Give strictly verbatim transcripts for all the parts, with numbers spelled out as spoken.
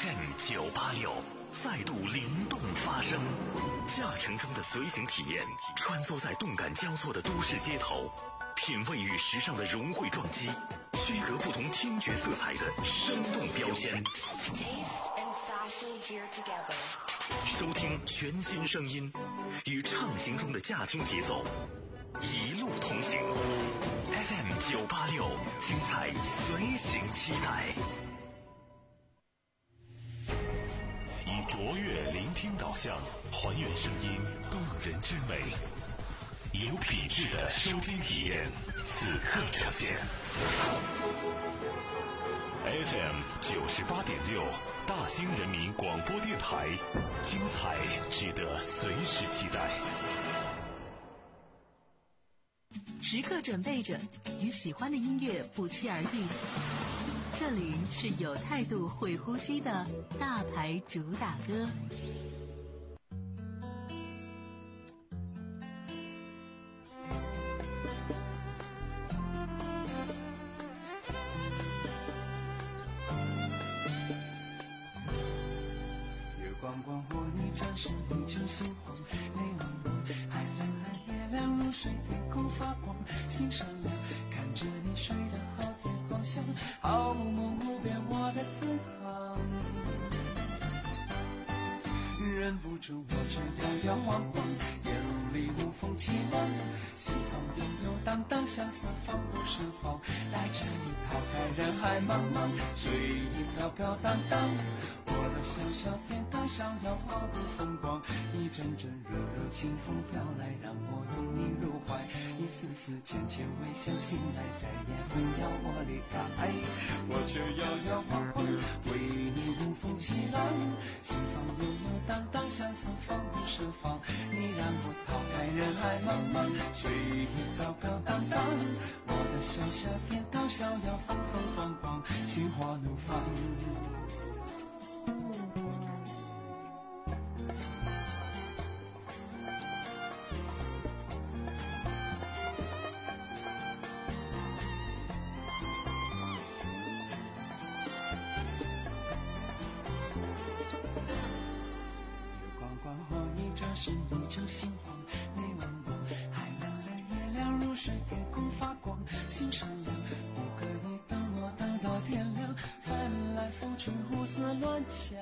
F M 九八六再度灵动发声，驾乘中的随行体验，穿梭在动感交错的都市街头，品味与时尚的融汇撞击，区隔不同听觉色彩的生动标签。收听全新声音，与畅行中的驾听节奏，一路同行。F M 九八六，精彩随行期待。以卓越聆听导向，还原声音动人之美，有品质的收听体验，此刻呈现。F M 九十八点六，大兴人民广播电台，精彩值得随时期待。 时刻准备着，与喜欢的音乐不期而遇。这里是有态度、会呼吸的大牌主打歌。 月光光或你转身，依旧心慌，泪汪汪，海蓝蓝，月亮如水，天空发光，心闪亮，看着你睡得好甜好香，好梦无边我的天堂，忍不住我却摇摇晃晃，眼里无风起浪，心房悠悠荡荡，相思放不胜放，带着你逃开人海茫茫，随意飘飘荡荡，我的小小天堂逍遥毫不风光，一阵阵热热清风飘来，让我拥你入怀，一丝丝浅浅微笑，醒来再也不要我离开，我却摇摇晃晃，为你无风起浪，心房悠悠荡荡，相思放不胜放，你让我逃开人海茫茫，随意高高荡荡，我的小小天堂逍遥风风光光，心花怒放。是依旧心慌，泪汪汪，海蓝蓝，月亮如水，天空发光，心闪亮，不可以等我等到天亮，翻来覆去胡思乱想，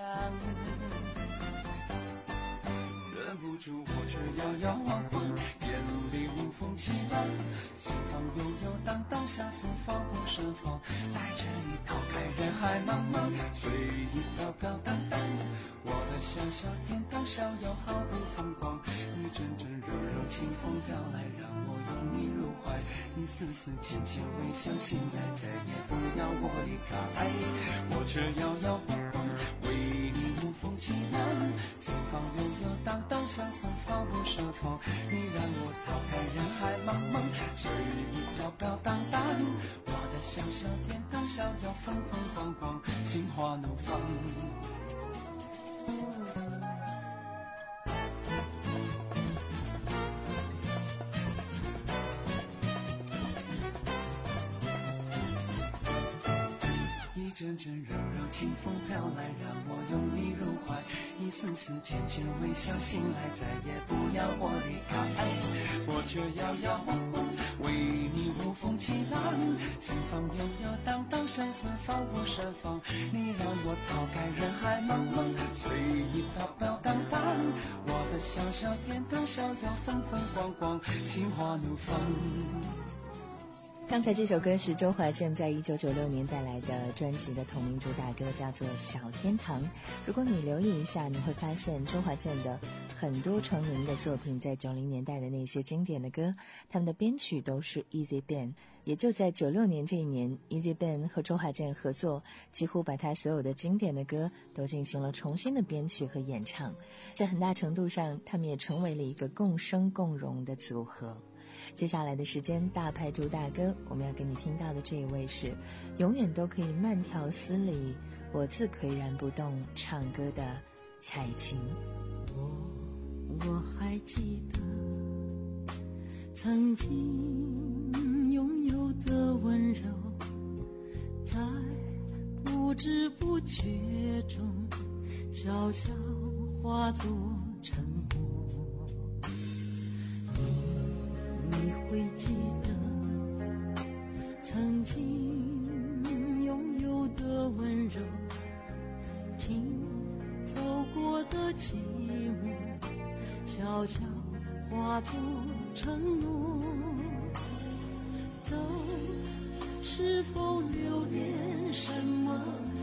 忍不住我却摇摇晃晃，眼里无风起浪，心房悠悠荡荡，相思放不胜放，带着你逃开人海茫茫，随意飘飘荡荡，我的小小天堂逍遥毫不风光，一阵阵热热清风飘来，让我拥你入怀，一丝丝浅浅微笑，醒来再也不要我离开，我却摇摇晃晃，为你无风起浪，心房悠悠荡荡，相思放不胜放，你让我逃开人海茫茫，随意飘飘荡荡，我的小小天堂逍遥风风光光，心花怒放。一阵阵柔柔清风飘来，让我拥你入怀，一丝丝浅浅微笑，醒来再也不要我离开，我却摇摇晃晃，为你无风起浪，心房悠悠荡荡，相思放不胜放，你让我逃开人海茫茫，随意飘飘荡荡，我的小小天堂逍遥风风光光，心花怒放。 刚才这首歌是周华健在一九九六年带来的专辑的同名主打歌，叫做《小天堂》。如果你留意一下，你会发现周华健的很多成名的作品，在九零年代的那些经典的歌，他们的编曲都是 Easy Ben。也就在九六年这一年， Easy Ben 和周华健合作，几乎把他所有的经典的歌都进行了重新的编曲和演唱，在很大程度上，他们也成为了一个共生共荣的组合。接下来的时间，大牌主打歌，我们要给你听到的这一位是永远都可以慢条斯理，我自岿然不动唱歌的蔡琴。 我我还记得曾经拥有的温柔，在不不知不觉中悄悄化作沉默。你你会记得曾经拥有的温柔，听走过的寂寞，悄悄化作承诺。走，是否留恋什么？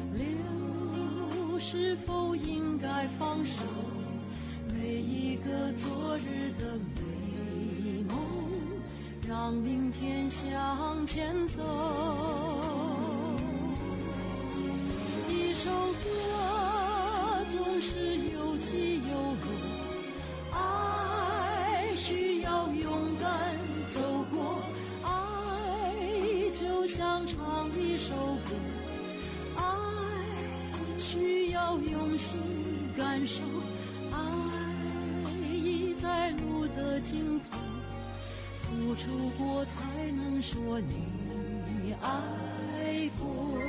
留，是否应该放手？每一个昨日的美梦，让明天向前走。一首歌总是有起有落，爱需要勇敢走过，爱就像唱一首歌，爱需要用心感受，爱已在路的尽头，付出过才能说你爱过。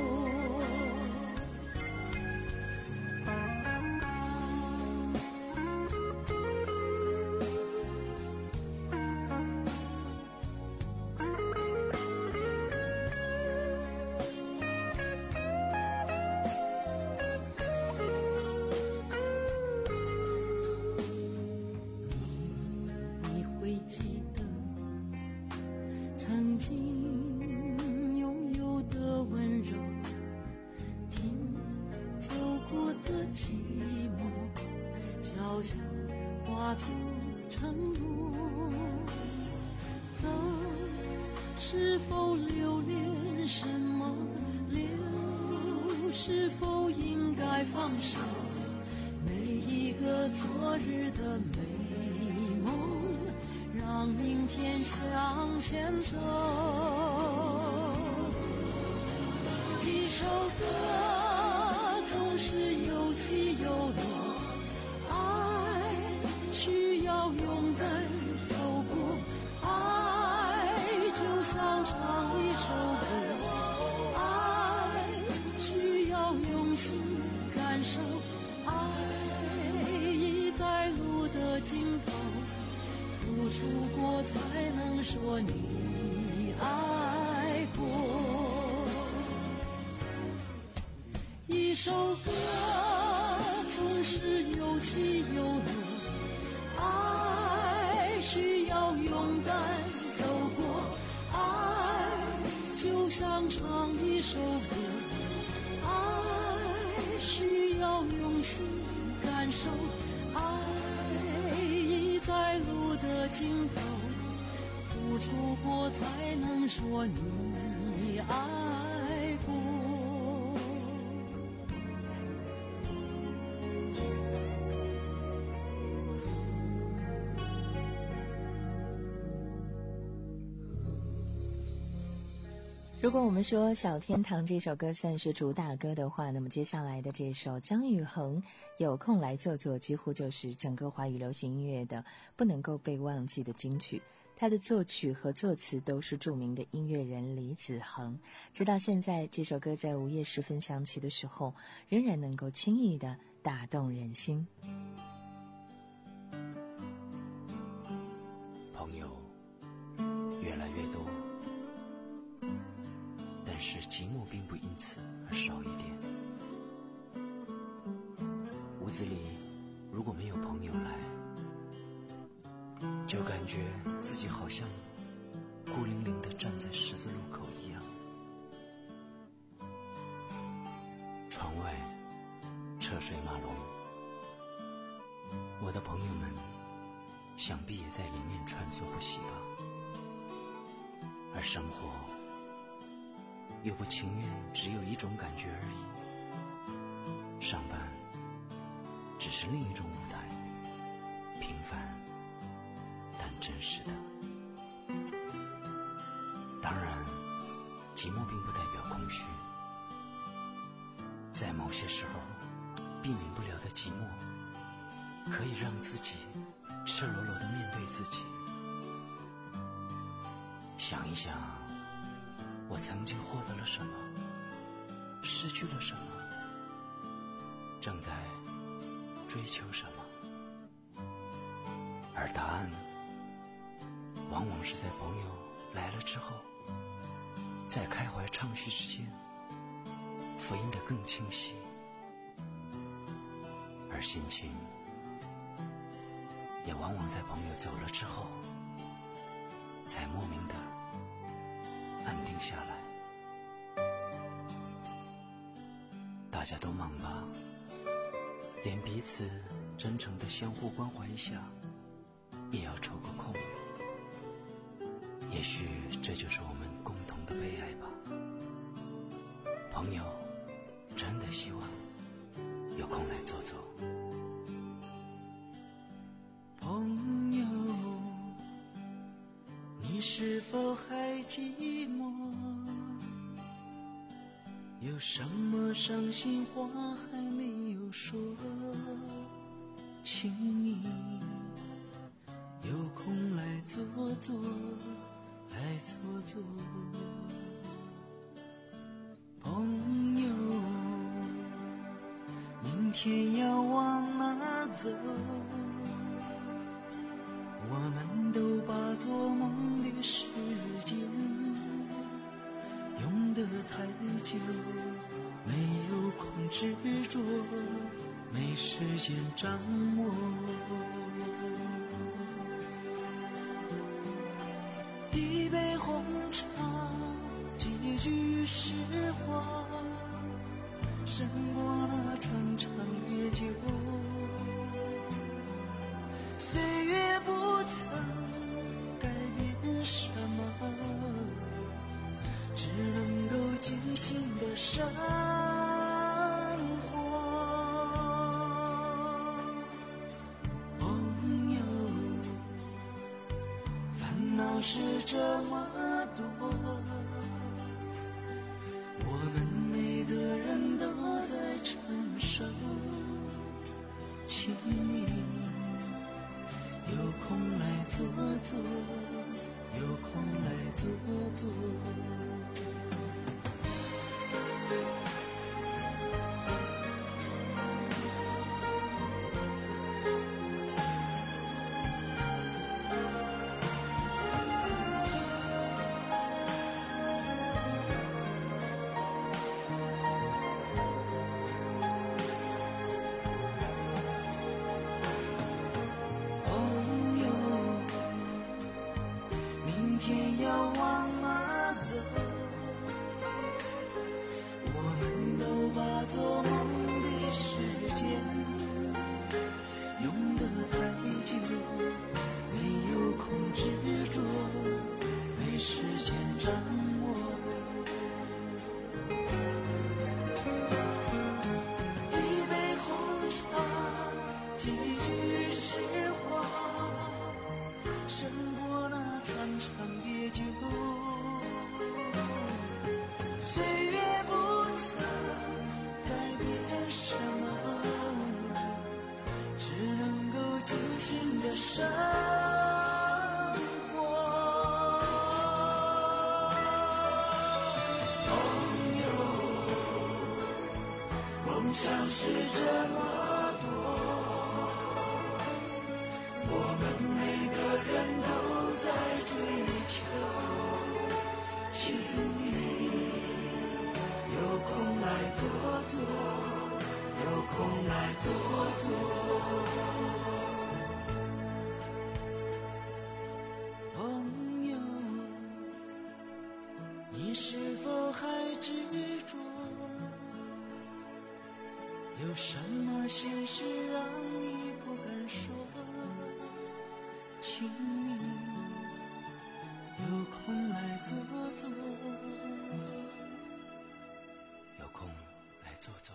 曾经拥有的温柔，听走过的寂寞，悄悄化作承诺。走，是否留恋什么？留，是否应该放手？每一个昨日的美梦，让明天向前走。一首歌总是有起有落，爱需要勇敢走过，爱就像唱一首歌，爱需要用心感受，爱已在路的尽头，付出过才能说你爱过。一首歌总是有起有落，爱需要勇敢走过，爱就像唱一首歌，爱需要用心感受，爱已在路的尽头，付出过才能说你爱过。 如果我们说《小天堂》这首歌算是主打歌的话，那么接下来的这首姜育恒《有空来坐坐》几乎就是整个华语流行音乐的不能够被忘记的金曲。他的作曲和作词都是著名的音乐人李子恒，直到现在这首歌在午夜时分响起的时候，仍然能够轻易地打动人心。 朋友越来越多，但是寂寞并不因此而少一点。屋子里如果没有朋友来，就感觉自己好像孤零零地站在十字路口一样。窗外车水马龙，我的朋友们想必也在里面穿梭不息吧。而生活又不情愿只有一种感觉而已，上班只是另一种舞台，平凡但真实的。当然，寂寞并不代表空虚，在某些时候避免不了的寂寞，可以让自己赤裸裸地面对自己。想一想我曾经获得了什么， 失去了什么，正在追求什么，而答案往往是在朋友来了之后，在开怀畅叙之间复印得更清晰，而心情也往往在朋友走了之后才莫名的安定下来。大家都忙吧，连彼此真诚的相互关怀一下也要抽个空。也许这就是我们共同的悲哀吧。朋友真的希望有空来走走。 朋友，你是否还寂寞？有什么伤心话还没有说？请你有空来坐坐，来坐坐。朋友，明天要往哪儿走？我们都把做梦的时间用得太久，没有空执着，没时间掌握。一杯红茶，几句实话，胜过那穿肠夜酒。岁月不曾改变什么，只能够精心的生活。朋友，烦恼是这么多，我们每个人都在承受，请你有空来坐坐，有空来坐坐。生活，朋友，梦想是这么多，我们每个人都在追求，请你有空来坐坐，有空来坐坐。你是否还执着？有什么心事让你不敢说？请你有空来坐坐， 有空来坐坐。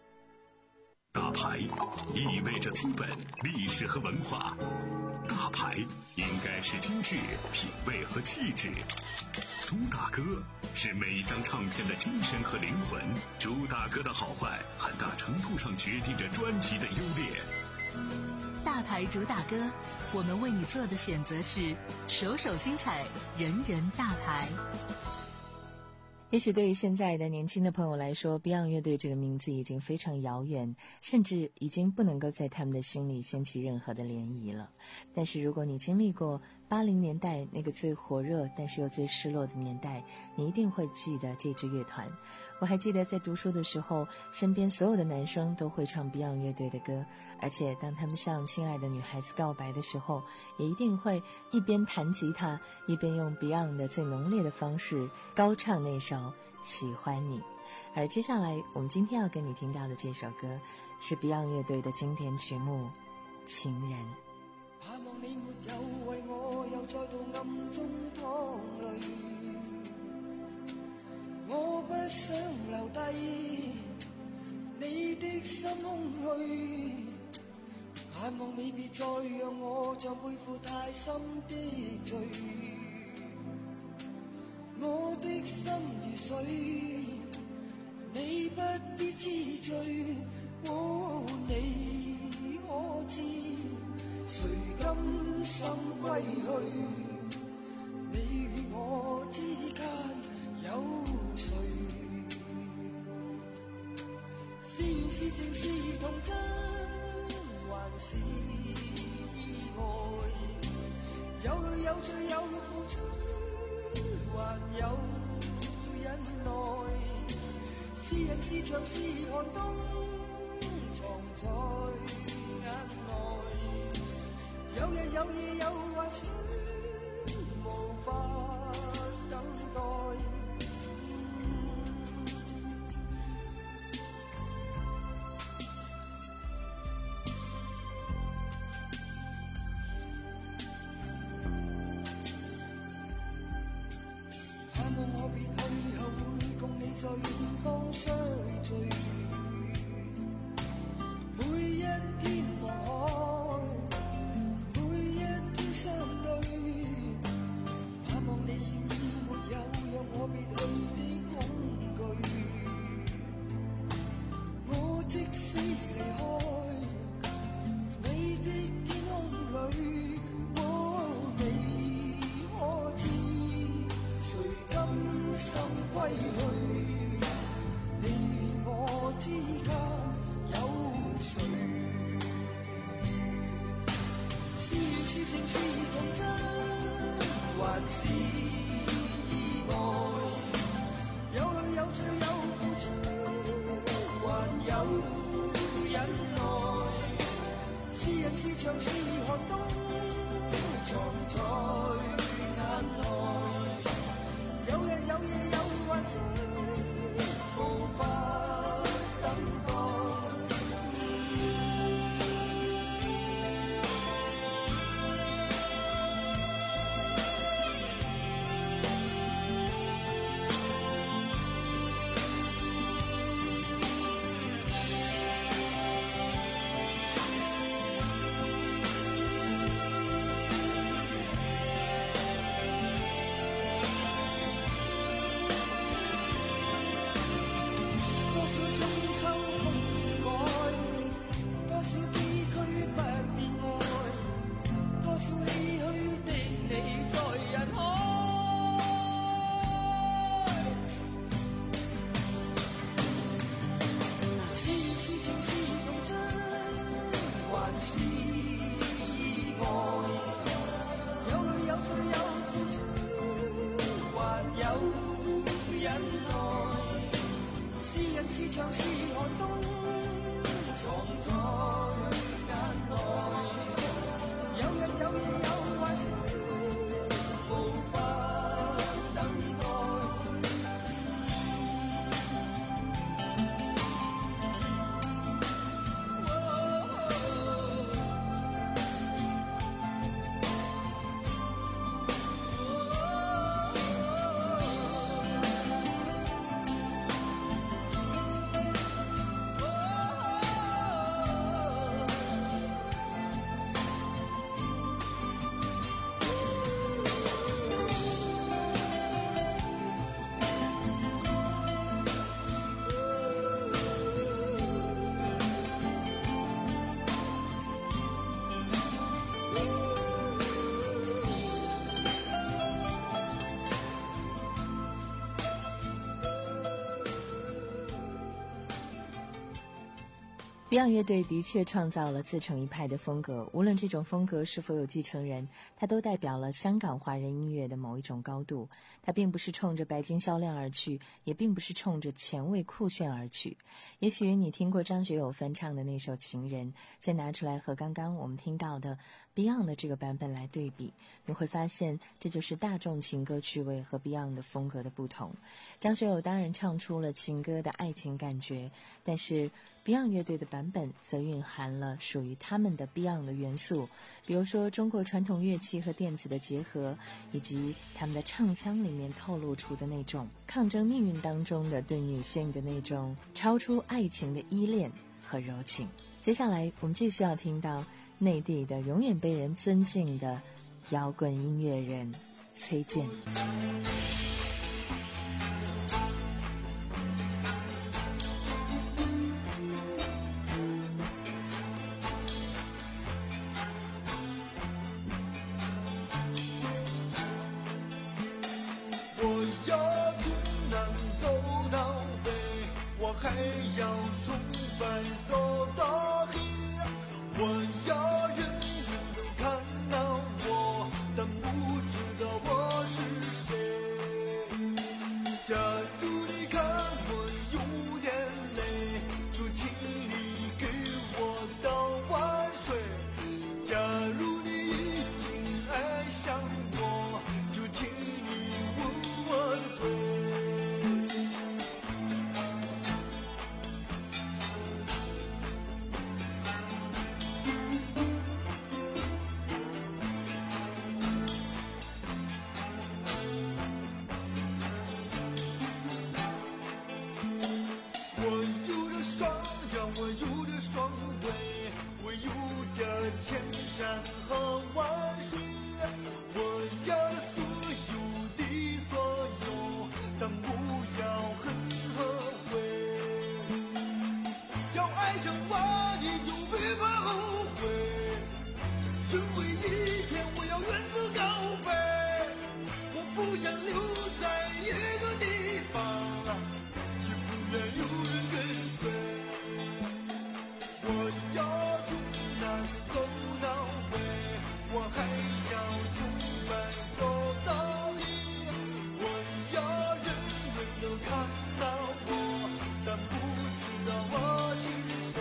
大牌意味着资本、历史和文化。大牌来应该是精致、品味和气质。主打歌是每一张唱片的精神和灵魂，主打歌的好坏很大程度上决定着专辑的优劣。 大牌主打歌，我们为你做的选择是首首精彩，人人大牌。 也许对于现在的年轻的朋友来说， Beyond 乐队这个名字已经非常遥远，甚至已经不能够在他们的心里掀起任何的涟漪了。但是如果你经历过八零年代那个最火热但是又最失落的年代，你一定会记得这支乐团。我还记得在读书的时候，身边所有的男生都会唱 Beyond 乐队的歌，而且当他们向心爱的女孩子告白的时候，也一定会一边弹吉他，一边用 Beyond 的最浓烈的方式高唱那首《喜欢你》。而接下来我们今天要跟你听到的这首歌是 Beyond 乐队的经典曲目《情人》。 盼望你沒有為我又再度暗中淌淚，我不想留低你的心空虛，盼望你別再讓我再背負太深的罪，我的心如水，你不必知罪，哦，你可知誰甘心歸去？你與我之間有誰？是緣是情是童真，還是意外？有淚有罪有付出，還有忍耐。是人是牆是寒冬，藏在眼內。有日有夜有幻想，無法等待。盼望我別去後會共你在遠方相聚，每一天望海，每一天相對，盼望你現已沒有讓我別去的恐懼，我即使離開你的天空裏，哦，你可知誰甘心歸去？你與我之間有誰？是緣是情是童真，還是意外？有淚有罪有付出，還有忍耐。是人是牆是寒冬，藏在眼內。有日有夜有幻想，無法等待。是牆是寒冬，藏在眼內。有日有夜有幻想，無法等待。 Beyond 乐队的确创造了自成一派的风格，无论这种风格是否有继承人，它都代表了香港华人音乐的某一种高度。它并不是冲着白金销量而去，也并不是冲着前卫酷炫而去。也许你听过张学友翻唱的那首《情人》，再拿出来和刚刚我们听到的 Beyond 的这个版本来对比，你会发现这就是大众情歌趣味和 Beyond 的风格的不同。张学友当然唱出了情歌的爱情感觉，但是Beyond 乐队的版本则蕴含了属于他们的 Beyond 的元素，比如说中国传统乐器和电子的结合，以及他们的唱腔里面透露出的那种抗争命运当中的对女性的那种超出爱情的依恋和柔情。接下来我们继续要听到内地的永远被人尊敬的摇滚音乐人崔健。 还要从白走到黑，我要人人都看到我，但不知道我是谁。假如你看我有点累，就请你给我倒碗水。假如你已经爱上我，就请你吻我的嘴。千山和万水，我要所有的所有，但不要恨和悔。要爱上我，你就别怕后悔。终有一天我要远走高飞，我不想留在一个地方，也不愿有人跟随。我要从南走到北，我还要从白走到黑。我要人人都看到我，但不知道我是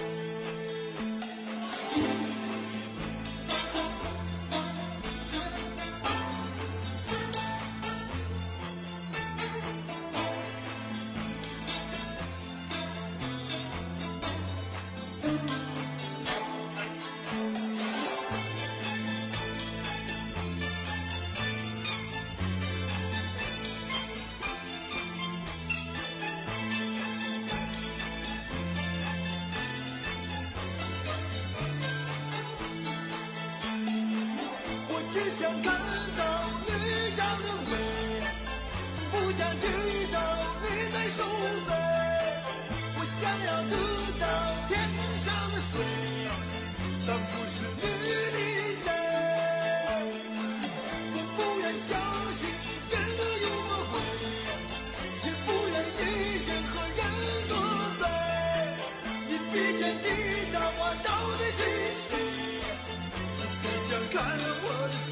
只想看到你长得美，不想知道你在受罪。我想要得到天上的水，但不是你的泪。我不愿相信真的有魔鬼，也不愿意任何人作对。你必须知道我到底是谁，不想看到我的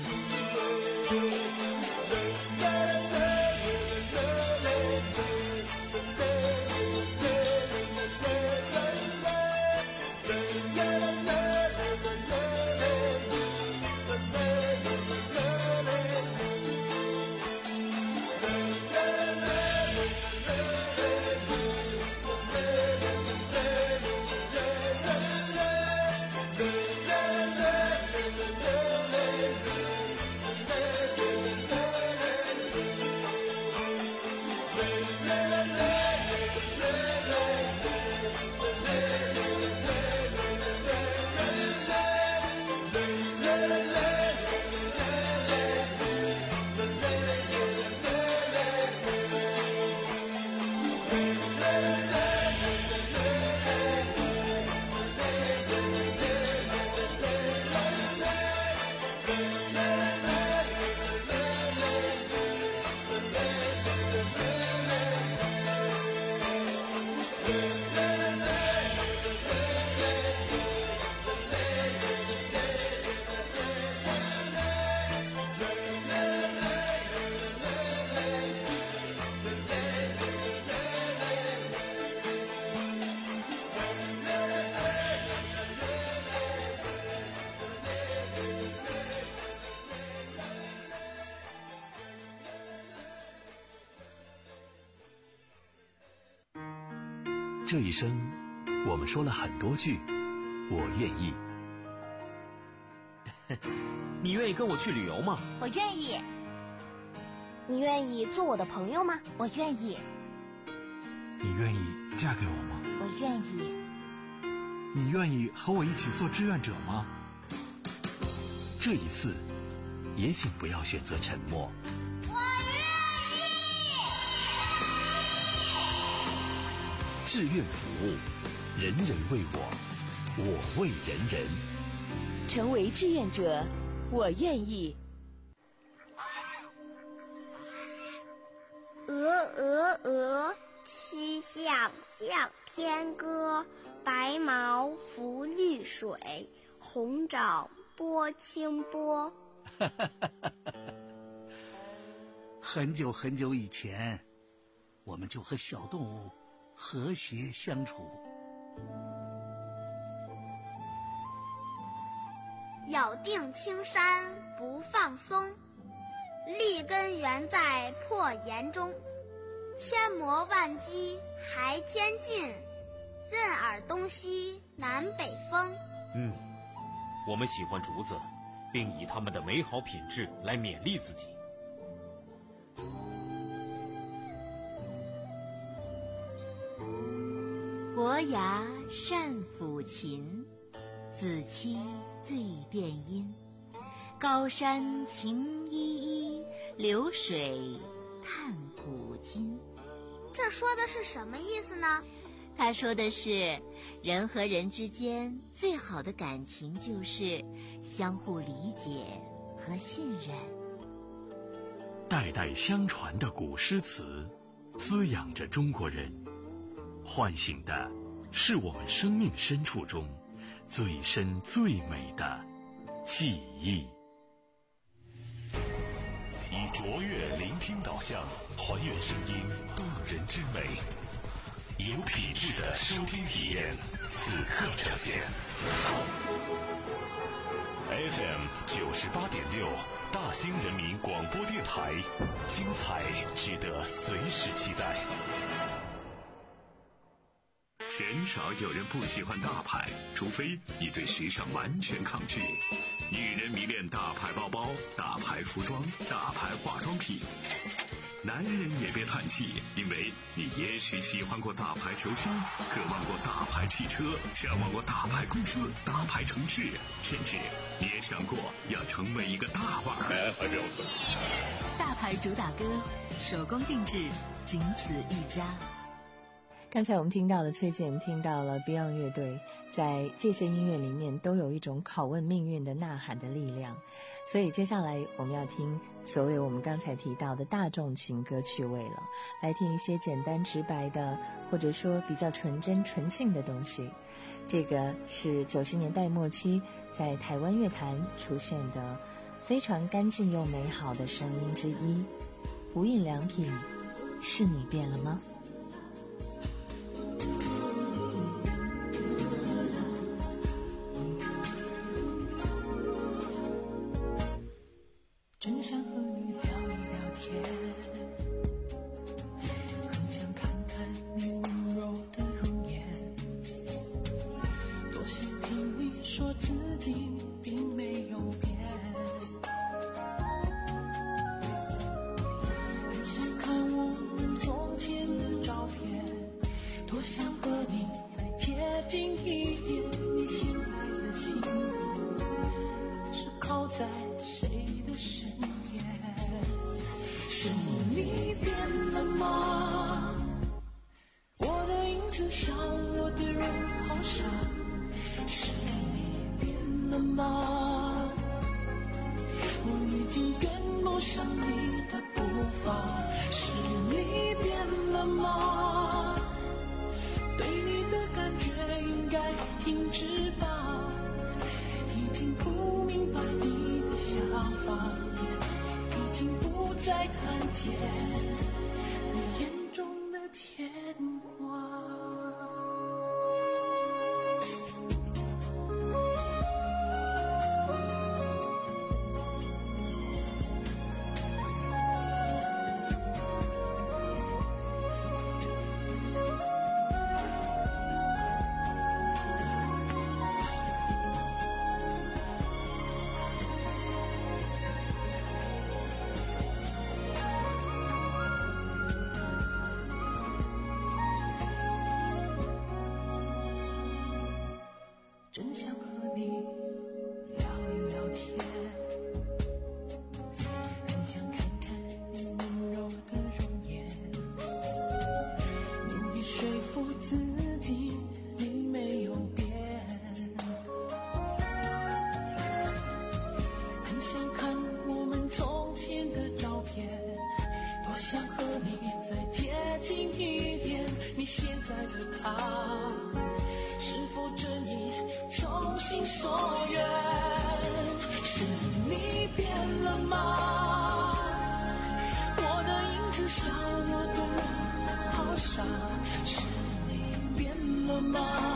这一生，我们说了很多句我愿意。 你愿意跟我去旅游吗？ 我愿意。你愿意做我的朋友吗？我愿意。 你愿意嫁给我吗？ 我愿意。 你愿意和我一起做志愿者吗？ 这一次，也请不要选择沉默。 我愿意。志愿服务，人人为我，我为人人。 成为志愿者，我愿意。 鹅鹅鹅，曲项向天歌。白毛浮绿水，红掌拨清波。 很久很久以前，我们就和小动物和谐相处。 咬定青山不放松，立根原在破岩中。千磨万击还坚劲，任尔东西南北风。 嗯，我们喜欢竹子，并以它们的美好品质来勉励自己。 伯牙善抚琴，子期最辨音。高山晴依依，流水探古今。 这说的是什么意思呢？ 他说的是，人和人之间最好的感情就是相互理解和信任。 代代相传的古诗词，滋养着中国人，唤醒的是我们生命深处中最深最美的记忆。以卓越聆听导向，还原声音动人之美。有品质的收听体验，此刻呈现。F M 九十八点六，大兴人民广播电台，精彩值得随时期待。鲜少有人不喜欢大牌，除非你对时尚完全抗拒。女人迷恋大牌包包、大牌服装、大牌化妆品。男人也别叹气，因为你也许喜欢过大牌球星，渴望过大牌汽车，向往过大牌公司、大牌城市，甚至你也想过要成为一个大腕儿。 大牌主打歌，手工定制，仅此一家。 刚才我们听到了崔健，听到了 Beyond 乐队，在这些音乐里面都有一种拷问命运的呐喊的力量。所以接下来我们要听所谓我们刚才提到的大众情歌趣味了，来听一些简单直白的，或者说比较纯真纯性的东西。这个是九十年代末期在台湾乐坛出现的非常干净又美好的声音之一。无印良品，是你变了吗？ 真想和你聊一聊天，很想看看你温柔的容颜，多想听你说自己并没有变，很想看我们从前的照片，多想和你再接近一点。你现在的心是靠在谁的身边？是你变了吗？我的影子像我的人好傻。是你变了吗？我已经跟不上你的步伐。是你变了吗？ 真想和你聊一聊天，很想看看你温柔的容颜，努力说服自己你没有变，很想看我们从前的照片，多想和你再接近一点，你现在的他是否真意从心所愿？是你变了吗？我的影子笑我的好傻，是你变了吗？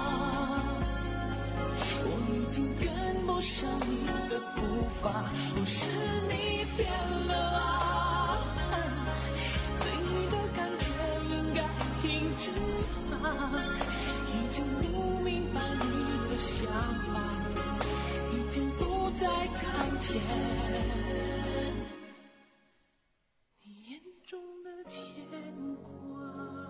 我已经跟不上你的步伐，不是你变了啊，对你的感觉应该停止吗？已经不明白你的想法，已经不再看见你眼中的牵挂。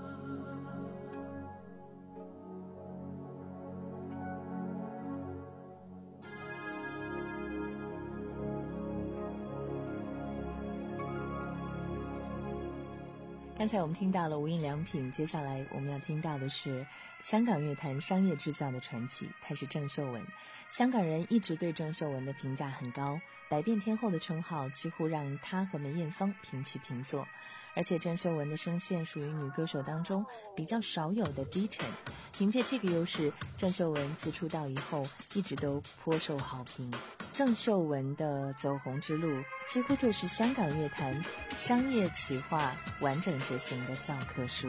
刚才我们听到了无印良品，接下来我们要听到的是香港乐坛商业制造的传奇，她是郑秀文。香港人一直对郑秀文的评价很高，百变天后的称号几乎让她和梅艳芳平起平坐。而且郑秀文的声线属于女歌手当中比较少有的低沉，凭借这个优势，郑秀文自出道以后一直都颇受好评。郑秀文的走红之路几乎就是香港乐坛商业企划完整执行的教科书。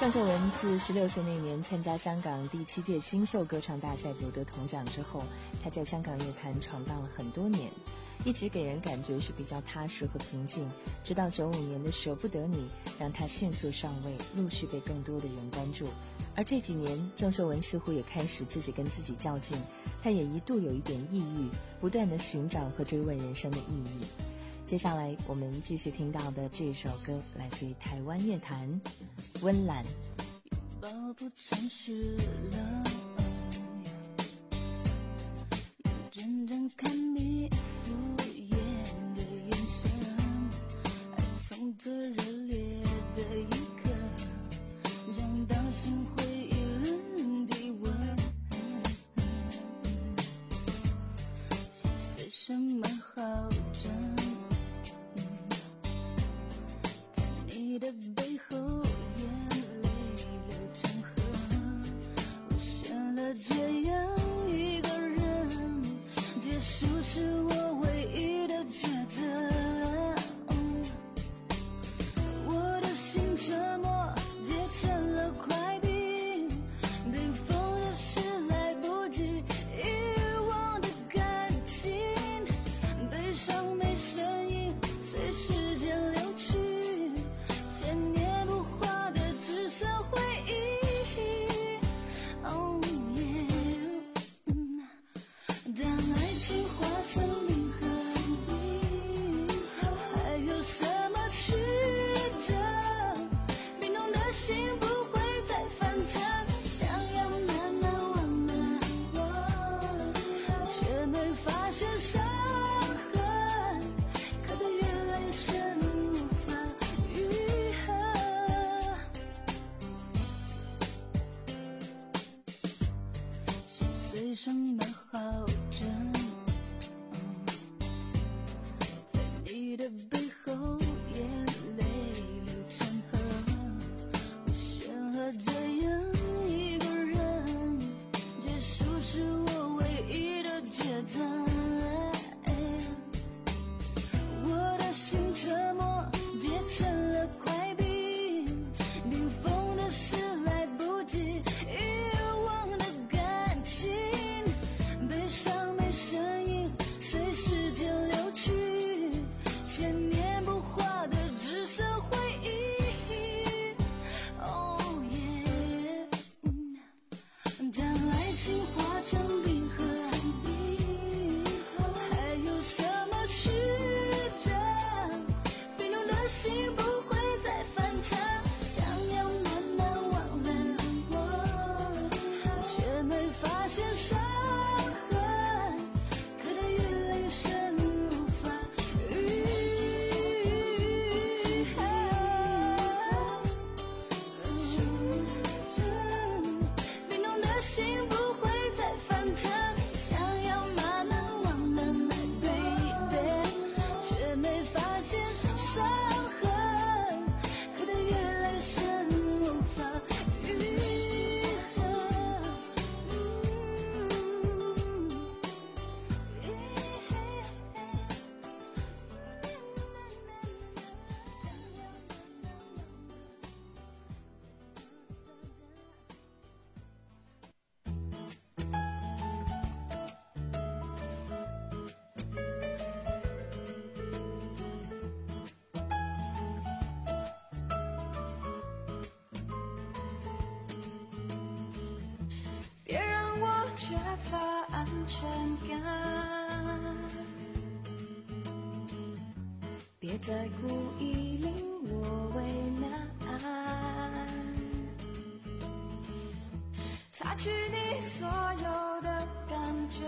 郑秀文自十六岁那年参加香港第七届新秀歌唱大赛夺得铜奖之后，她在香港乐坛闯荡了很多年，一直给人感觉是比较踏实和平静，直到九五年的《舍不得你》让她迅速上位，陆续被更多的人关注。而这几年郑秀文似乎也开始自己跟自己较劲，她也一度有一点抑郁，不断地寻找和追问人生的意义。接下来我们继续听到的这首歌来自于台湾乐坛温岚。 抱不诚实了，认真看你敷衍的眼神，爱从这热烈的一刻降到心灰意冷的温，是随什么好着，在你的背后眼泪流成河，我选了这样一个人，结束是我唯一的抉择。我的心沉默结成了块冰，冰封的是来不及遗忘的感情，悲伤没声音随时间流去，千年不化的只剩回忆。Oh yeah， 当爱情化成冰河，还有什么曲折？冰冻的心不会再翻腾，想要慢慢忘了我，却没发现伤痕，刻得越来越深，无法愈合。心碎什么好整？在你的背后眼泪流成河，我选了这样一个人，结束是我唯一的抉择。我的心沉默结成了块冰，冰封的是来不及遗忘的感情，悲伤没声音随时间流去，千年不化的只剩回忆。Oh yeah， 当爱情化成冰河，还有什么曲折？冰冻的心不会再翻腾，想要慢慢忘了我，却没发现伤痕，刻得越来越深，无法愈合。冰冻的心不会再翻腾，想要慢慢忘了 my baby， 却没发现伤痕，刻得越来越深，无法愈合。别让我缺乏安全感，别再故意令我为难，擦去你所有的感觉，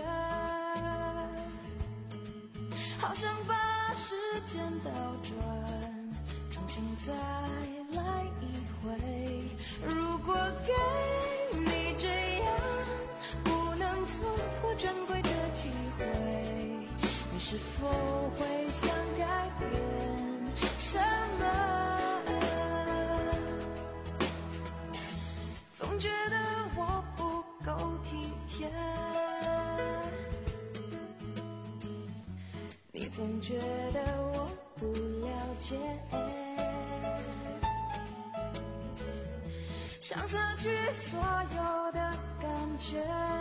好想把时间倒转，重新再来一回。如果给你这样不能错过珍贵的机会，你是否会想改变什么？总觉得我不够体贴，你总觉得我不了解， 想擦去所有的感觉，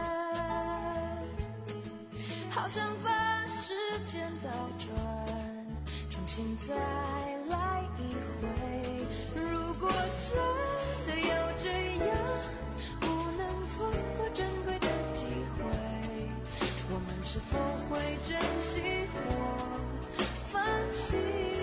好想把时间倒转，重新再来一回。如果真的有这样不能错过珍贵的机会，我们是否会珍惜或放弃？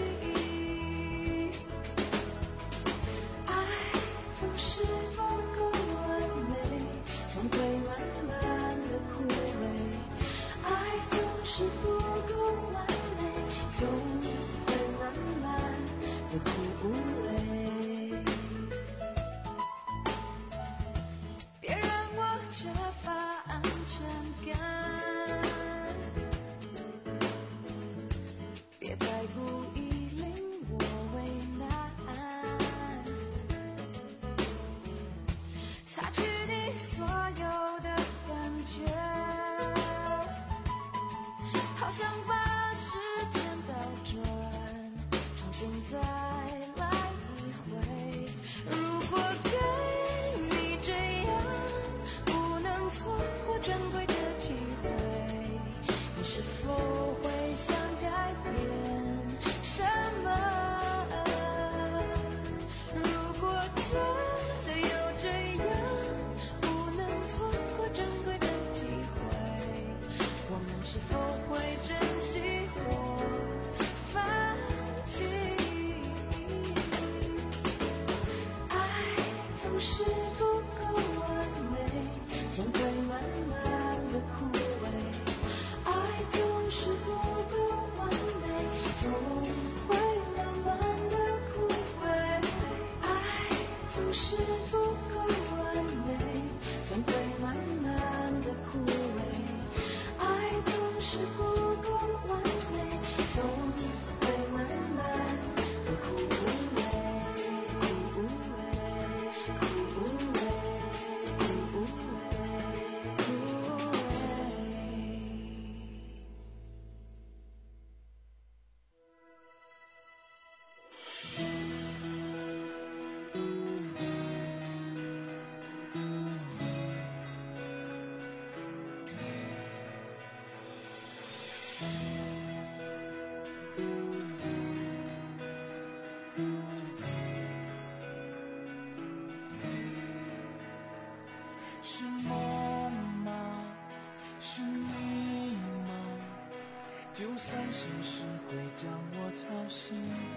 是梦吗？是你吗？就算现实会将我吵醒，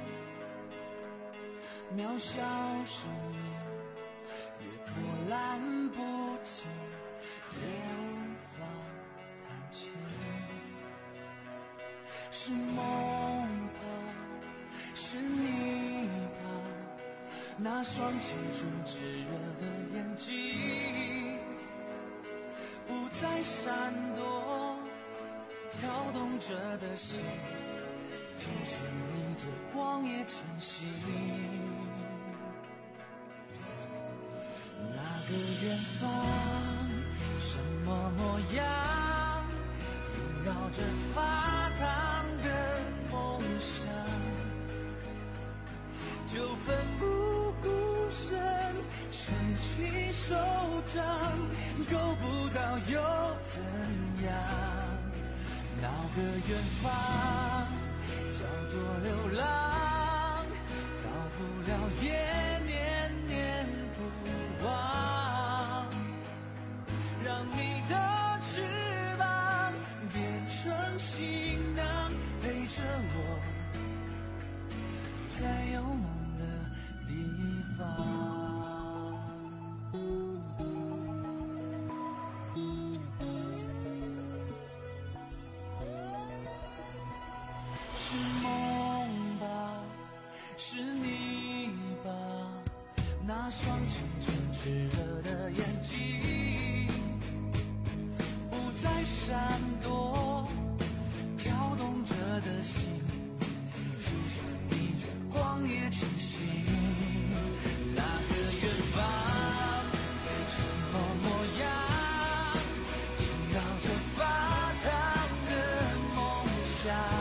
渺小生命也波澜不惊，也无法看清。是梦吧？是你吧？那双青春炙热的眼睛不再闪躲，跳动着的心，就算逆着光也前行。那个远方，什么模样，萦绕着发烫的梦想，就奋不顾身撑起手掌，够不到又怎样？那个远方叫做流浪，到不了也念念不忘，让你的翅膀变成行囊，陪着我在有梦的地方。是梦吧，是你吧？那双青春炙热的眼睛，不再闪躲，跳动着的心，就算逆着光也前行。那个远方，什么模样，萦绕着发烫的梦想。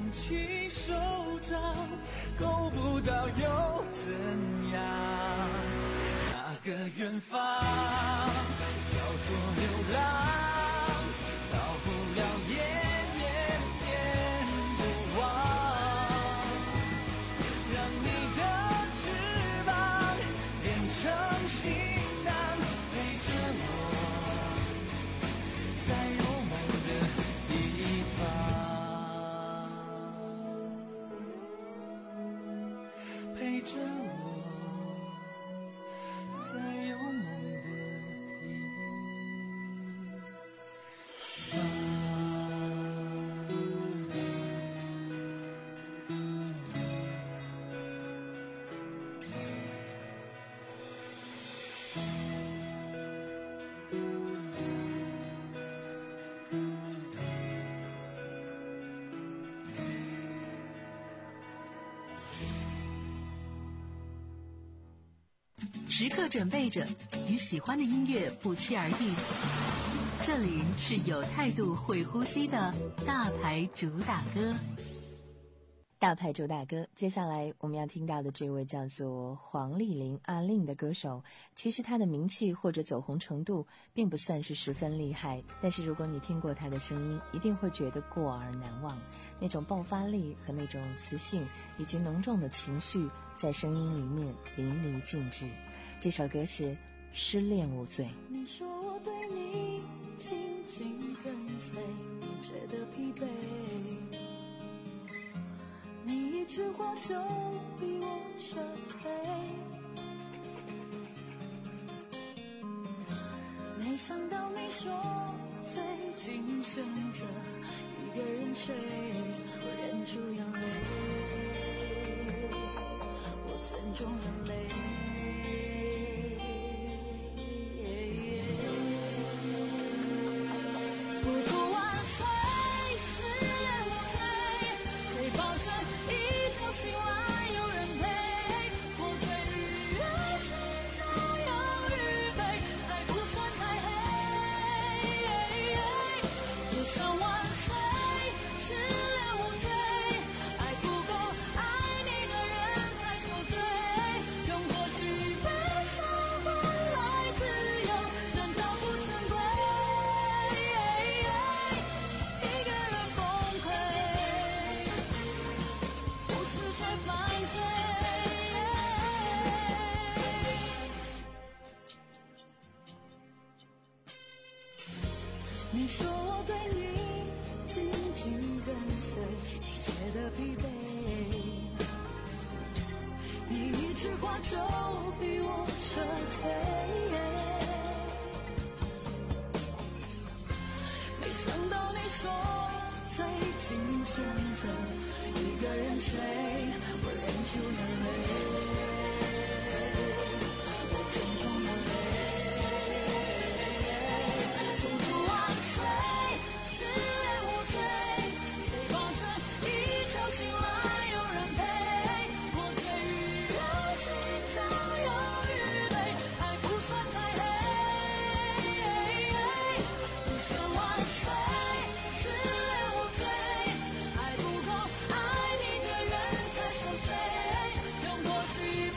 起手掌，够不到又怎样？那个远方叫做流浪，到不了延绵绵的望，让你的翅膀变成行囊，陪着我在有梦的地方，陪着我在有梦的地方。 时刻准备着，与喜欢的音乐不期而遇。这里是有态度、会呼吸的大牌主打歌。 大牌主打歌，接下来我们要听到的这位叫做黄丽玲阿令的歌手，其实她的名气或者走红程度并不算是十分厉害，但是如果你听过她的声音，一定会觉得过耳难忘。那种爆发力和那种磁性以及浓重的情绪在声音里面淋漓尽致。这首歌是《失恋无罪》。 你说我对你紧紧跟随，你觉得疲惫，你一句话就逼我撤退，没想到你说最近选择一个人睡，我忍住眼泪，我尊重眼泪。你说我对你紧紧跟随，你觉得疲惫，你一句话就逼我撤退，没想到你说最近选择一个人睡，我忍住眼泪，我尊重眼泪。去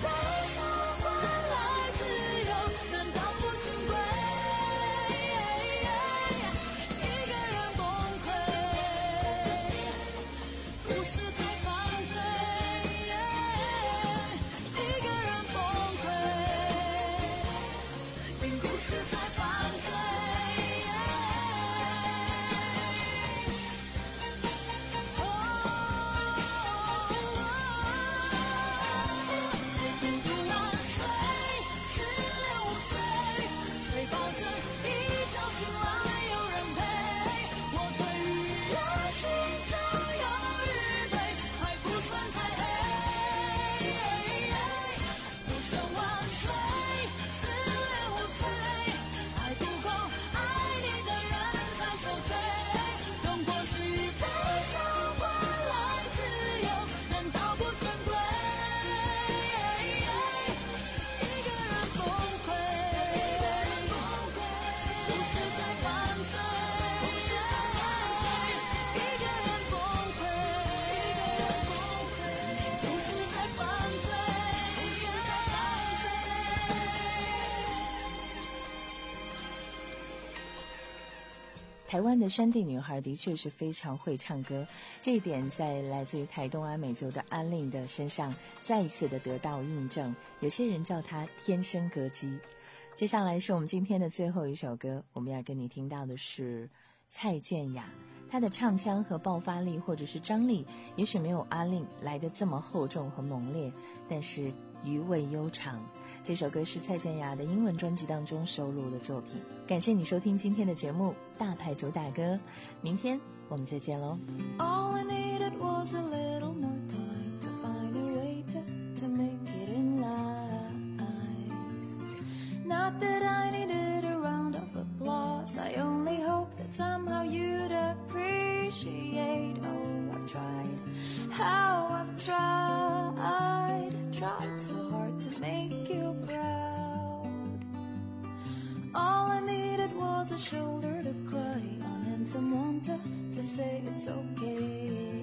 台湾的山地女孩的确是非常会唱歌，这一点在来自于台东安美族的安令的身上再一次的得到印证，有些人叫她天生歌姬。接下来是我们今天的最后一首歌，我们要跟你听到的是蔡健雅，她的唱腔和爆发力或者是张力也许没有阿令来得这么厚重和猛烈，但是余味悠长。这首歌是蔡健雅的英文专辑当中收录的作品。感谢你收听今天的节目大牌主打歌，明天我们再见喽。 All I needed was a little more time to find a way to, to make it in life. Not that I needed a round of applause, I only hope that somehow you'd appreciate. Oh, I've tried, how I've tried, tried so hard to make you proud. All I needed was a shoulder to cry on and someone to, to say it's okay.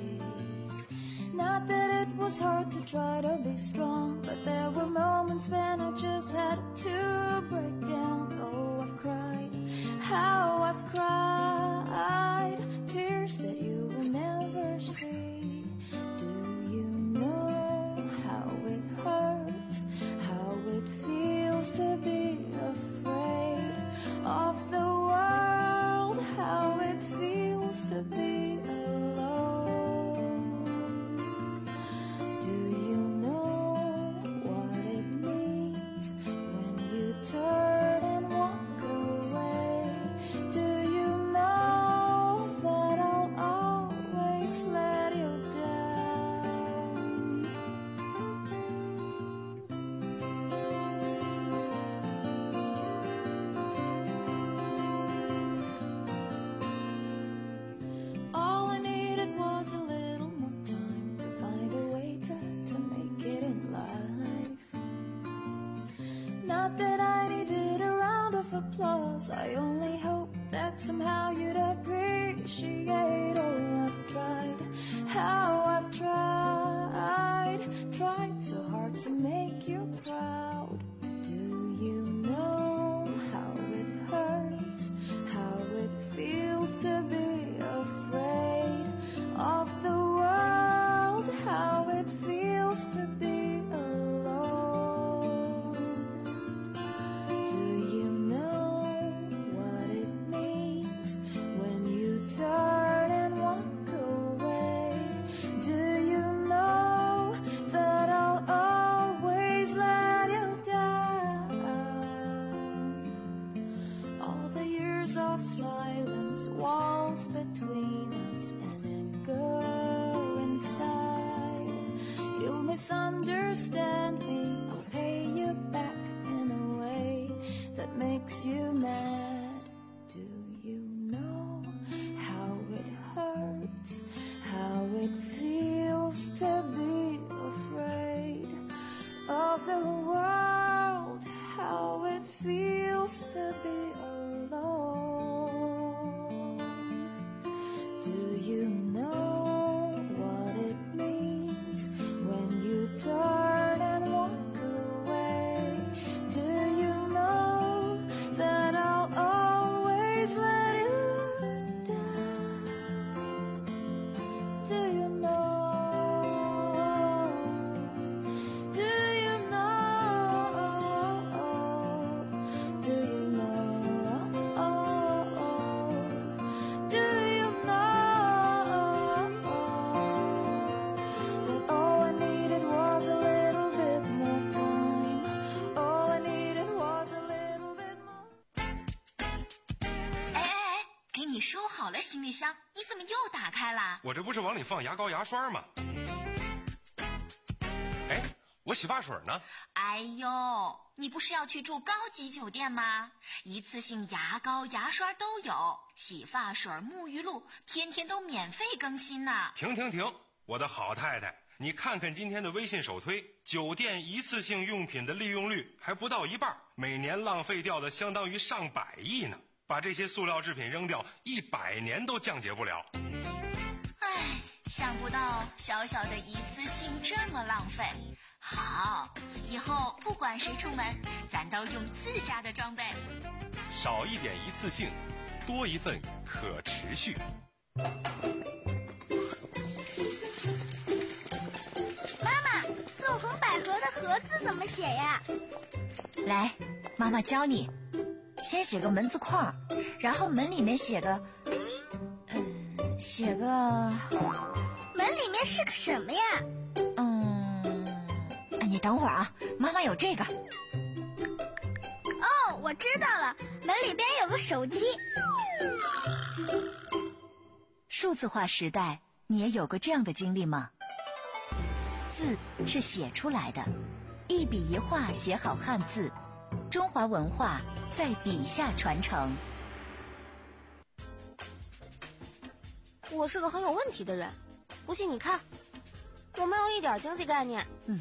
Not that it was hard to try to be strong, but there were moments when I just had to break down. Oh, I've cried, how I've cried, tears that you will never see. Do you know how it hurts, how it feels to be afraid of the world, how it feels to be alone? Do you know what it means when you turn and walk away? Do you know that I'll always let you down? All I needed was a little more time to find a way to, to make it in life. Not that I needed a round of applause, I only hope that somehow you'd appreciate. Oh, I've tried, how I've tried, tried so hard to make you proud. Do you know how it hurts, how it feels to be afraid of the world, how it feels to be alone? Do you know what it means when you turn and walk away? Do you know that I'll always let you down? All the years of silence, walls between us, and then go inside. You'll misunderstand me, I'll pay you back in a way that makes you mad. Do you know how it hurts, how it feels to be afraid of the world, how it feels to be alone? Do you know what it means when you turn and walk away? Do you know that I'll always let you down? Do you know? Do you know? Do you know? Do you know that all I needed was a little bit more time? All I needed was a little bit more. 哎哎哎，给你收好了行李箱，你怎么又打开啦？ 我这不是往里放牙膏牙刷吗？哎，我洗发水呢？ 哎呦，你不是要去住高级酒店吗？一次性牙膏牙刷都有，洗发水沐浴露天天都免费更新呢。 停停停，我的好太太，你看看今天的微信首推，酒店一次性用品的利用率还不到一半，每年浪费掉的相当于上百亿呢。把这些塑料制品扔掉，一百年都降解不了。 唉，想不到小小的一次性这么浪费。好，以后不管谁出门，咱都用自家的装备。 少一点一次性， 多一份可持续。 妈妈，纵横捭阖的阖字怎么写呀？ 来，妈妈教你。先写个门字框，然后门里面写个，嗯，写个。 门里面是个什么呀？ 嗯，你等会儿啊，妈妈有这个。 哦，我知道了，门里边有个手机。 数字化时代，你也有过这样的经历吗？字是写出来的，一笔一画写好汉字，中华文化在笔下传承。 我是个很有问题的人，不信你看，我没有一点经济概念。 嗯，